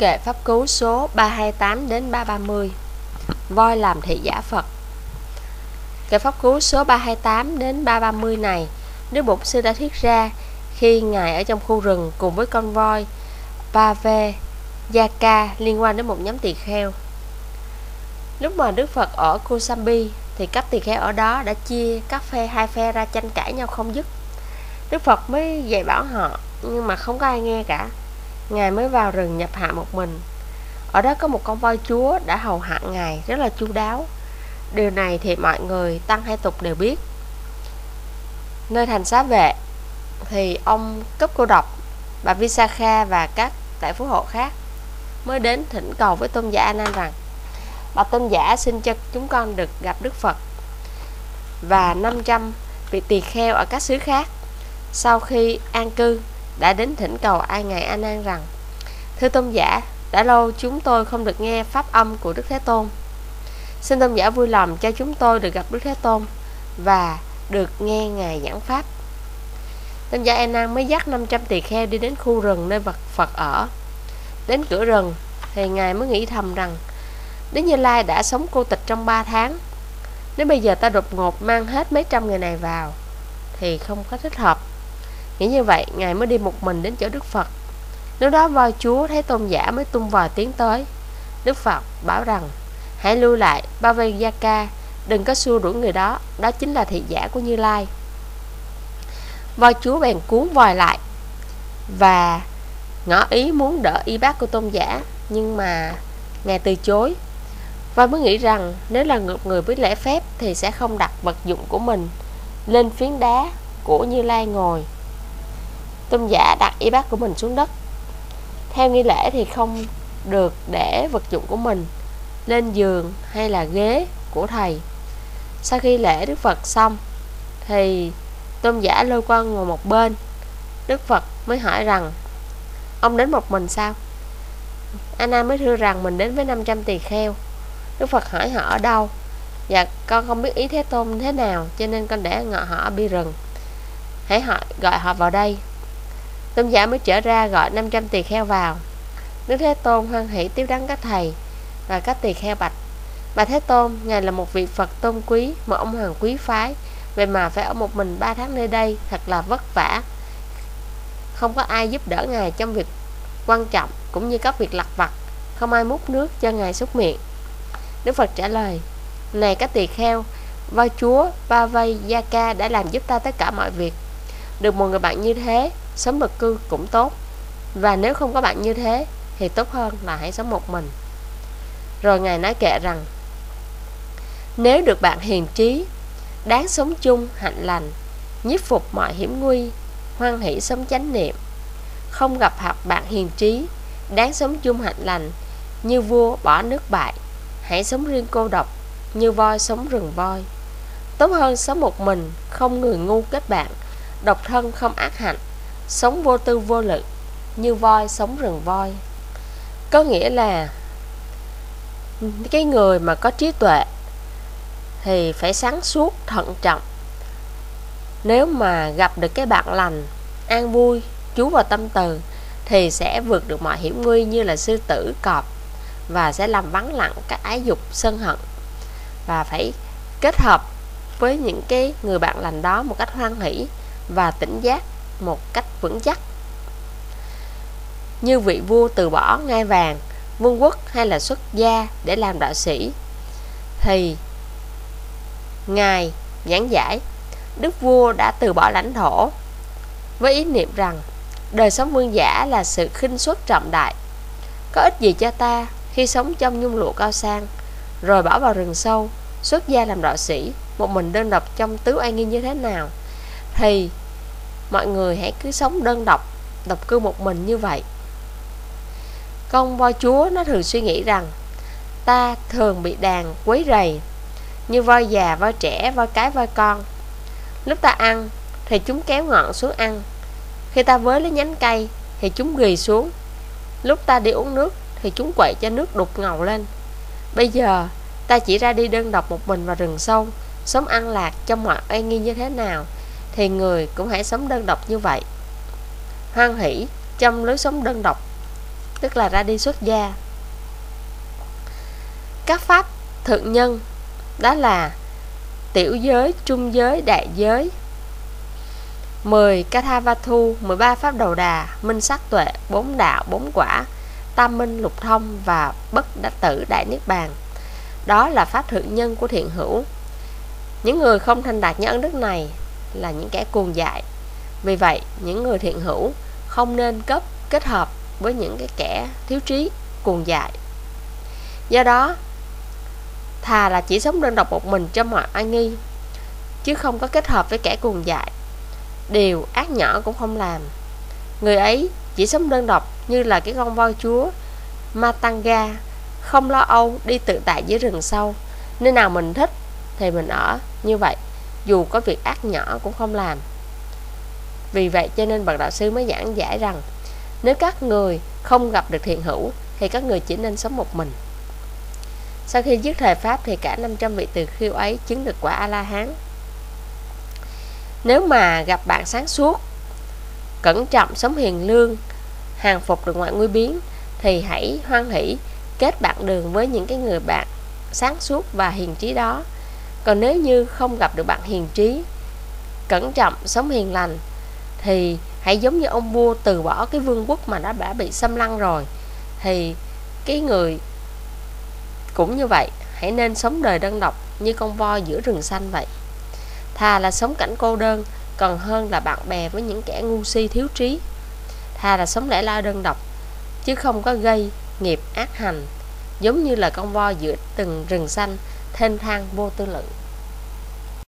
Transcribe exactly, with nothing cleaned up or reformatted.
kệ pháp cú số ba hai tám đến ba ba mươi. Voi làm thị giả Phật. Kệ pháp cú số ba hai tám đến ba ba mươi này, Đức Bổn Sư đã thuyết ra khi Ngài ở trong khu rừng cùng với con voi Pavejaka liên quan đến một nhóm tỳ kheo. Lúc mà Đức Phật ở Kosambi thì các tỳ kheo ở đó đã chia các phe hai phe ra tranh cãi nhau không dứt. Đức Phật mới dạy bảo họ, nhưng mà không có ai nghe cả. Ngài mới vào rừng nhập hạ một mình. Ở đó có một con voi chúa đã hầu hạ Ngài rất là chu đáo. Điều này thì mọi người tăng hay tục đều biết. Nơi thành xá vệ thì ông Cấp Cô Độc, bà Visakha và các đại phú hộ khác mới đến thỉnh cầu với tôn giả A Nan rằng: Bà tôn giả, xin cho chúng con được gặp Đức Phật. Và năm trăm vị tỳ kheo ở các xứ khác sau khi an cư đã đến thỉnh cầu ai ngài A Nan rằng: Thưa tôn giả, đã lâu chúng tôi không được nghe pháp âm của Đức Thế Tôn. Xin tôn giả vui lòng cho chúng tôi được gặp Đức Thế Tôn và được nghe ngài giảng pháp. Tôn giả A Nan mới dắt năm trăm tỳ kheo đi đến khu rừng nơi vật Phật ở. Đến cửa rừng thì ngài mới nghĩ thầm rằng: Đức Như Lai đã sống cô tịch trong ba tháng. Nếu bây giờ ta đột ngột mang hết mấy trăm người này vào thì không có thích hợp. Nghĩ như vậy, ngài mới đi một mình đến chỗ Đức Phật. Lúc đó voi chúa thấy tôn giả mới tung vòi tiến tới. Đức Phật bảo rằng: Hãy lưu lại, Pavejaka, đừng có xua đuổi người đó, đó chính là thị giả của Như Lai. Voi chúa bèn cuốn vòi lại và ngỏ ý muốn đỡ y bác của tôn giả, nhưng mà ngài từ chối. Voi mới nghĩ rằng nếu là một người biết lễ phép thì sẽ không đặt vật dụng của mình lên phiến đá của Như Lai ngồi. Tôn giả đặt y bác của mình xuống đất. Theo nghi lễ thì không được để vật dụng của mình lên giường hay là ghế của thầy. Sau khi lễ Đức Phật xong thì tôn giả lôi qua ngồi một bên. Đức Phật mới hỏi rằng: Ông đến một mình sao? A Nan mới thưa rằng mình đến với năm trăm tỳ kheo. Đức Phật hỏi họ ở đâu. Dạ, con không biết ý Thế Tôn thế nào, cho nên con để ngọ họ ở bi rừng. Hãy họ, gọi họ vào đây. Tôn giả mới trở ra gọi năm trăm tỳ kheo vào. Đức Thế Tôn hoan hỷ tiếp đón các thầy và các tỳ kheo bạch: Bà Thế Tôn, ngài là một vị Phật tôn quý, một ông hoàng quý phái, vậy mà phải ở một mình ba tháng nơi đây, thật là vất vả. Không có ai giúp đỡ ngài trong việc quan trọng cũng như các việc lặt vặt, không ai múc nước cho ngài súc miệng. Đức Phật trả lời: Này các tỳ kheo, voi chúa Pavejaka đã làm giúp ta tất cả mọi việc. Được một người bạn như thế, sống mật cư cũng tốt. Và nếu không có bạn như thế thì tốt hơn là hãy sống một mình. Rồi ngài nói kệ rằng: Nếu được bạn hiền trí, đáng sống chung hạnh lành, nhiếp phục mọi hiểm nguy, hoan hỷ sống chánh niệm. Không gặp học bạn hiền trí, đáng sống chung hạnh lành, như vua bỏ nước bại, hãy sống riêng cô độc, như voi sống rừng voi. Tốt hơn sống một mình, không người ngu kết bạn, độc thân không ác hạnh, sống vô tư vô lực, như voi sống rừng voi. Có nghĩa là cái người mà có trí tuệ thì phải sáng suốt, thận trọng. Nếu mà gặp được cái bạn lành, an vui, chú vào tâm từ, thì sẽ vượt được mọi hiểm nguy như là sư tử, cọp, và sẽ làm vắng lặng các ái dục, sân hận. Và phải kết hợp với những cái người bạn lành đó một cách hoan hỷ và tỉnh giác một cách vững chắc. Như vị vua từ bỏ ngai vàng, vương quốc hay là xuất gia để làm đạo sĩ, thì ngài giảng giải đức vua đã từ bỏ lãnh thổ với ý niệm rằng đời sống vương giả là sự khinh suất trọng đại. Có ích gì cho ta khi sống trong nhung lụa cao sang, rồi bỏ vào rừng sâu, xuất gia làm đạo sĩ, một mình đơn độc trong tứ oai nghi như thế nào? Thì mọi người hãy cứ sống đơn độc, độc cư một mình như vậy. Con voi chúa nó thường suy nghĩ rằng ta thường bị đàn quấy rầy, như voi già, voi trẻ, voi cái, voi con. Lúc ta ăn thì chúng kéo ngọn xuống ăn, khi ta với lấy nhánh cây thì chúng ghì xuống, lúc ta đi uống nước thì chúng quậy cho nước đục ngầu lên. Bây giờ ta chỉ ra đi đơn độc một mình vào rừng sâu, sống an lạc trong mọi oai nghi như thế nào, thì người cũng hãy sống đơn độc như vậy, hoan hỷ trong lối sống đơn độc. tức là ra đi xuất gia. Các pháp thượng nhân đó là tiểu giới, trung giới, đại giới, mười Kathavattu, mười ba pháp đầu đà, minh sắc tuệ, bốn đạo, bốn quả, tam minh, lục thông và bất đắc tử đại niết bàn. Đó là pháp thượng nhân của thiện hữu. Những người không thành đạt những ân đức này là những kẻ cuồng dại. Vì vậy, những người thiện hữu không nên cấp kết hợp với những cái kẻ thiếu trí, cuồng dại. Do đó, thà là chỉ sống đơn độc một mình trong mọi oai nghi, chứ không có kết hợp với kẻ cuồng dại. Điều ác nhỏ cũng không làm. Người ấy chỉ sống đơn độc như là cái con voi chúa Matanga, không lo âu đi tự tại dưới rừng sâu, nơi nào mình thích thì mình ở như vậy, dù có việc ác nhỏ cũng không làm. Vì vậy cho nên bậc đạo sư mới giảng giải rằng nếu các người không gặp được thiện hữu thì các người chỉ nên sống một mình. Sau khi dứt thời pháp thì cả năm trăm vị tỳ khưu ấy chứng được quả A-la-hán. Nếu mà gặp bạn sáng suốt, cẩn trọng, sống hiền lương, hàng phục được mọi nguy biến, thì hãy hoan hỷ kết bạn đường với những cái người bạn sáng suốt và hiền trí đó. Còn nếu như không gặp được bạn hiền trí, cẩn trọng, sống hiền lành, thì hãy giống như ông vua từ bỏ cái vương quốc mà nó đã bị xâm lăng rồi, thì cái người cũng như vậy, hãy nên sống đời đơn độc như con voi giữa rừng xanh vậy. Thà là sống cảnh cô đơn còn hơn là bạn bè với những kẻ ngu si thiếu trí. Thà là sống lẻ loi đơn độc chứ không có gây nghiệp ác hành, giống như là con voi giữa từng rừng xanh thênh thang vô tư lượng.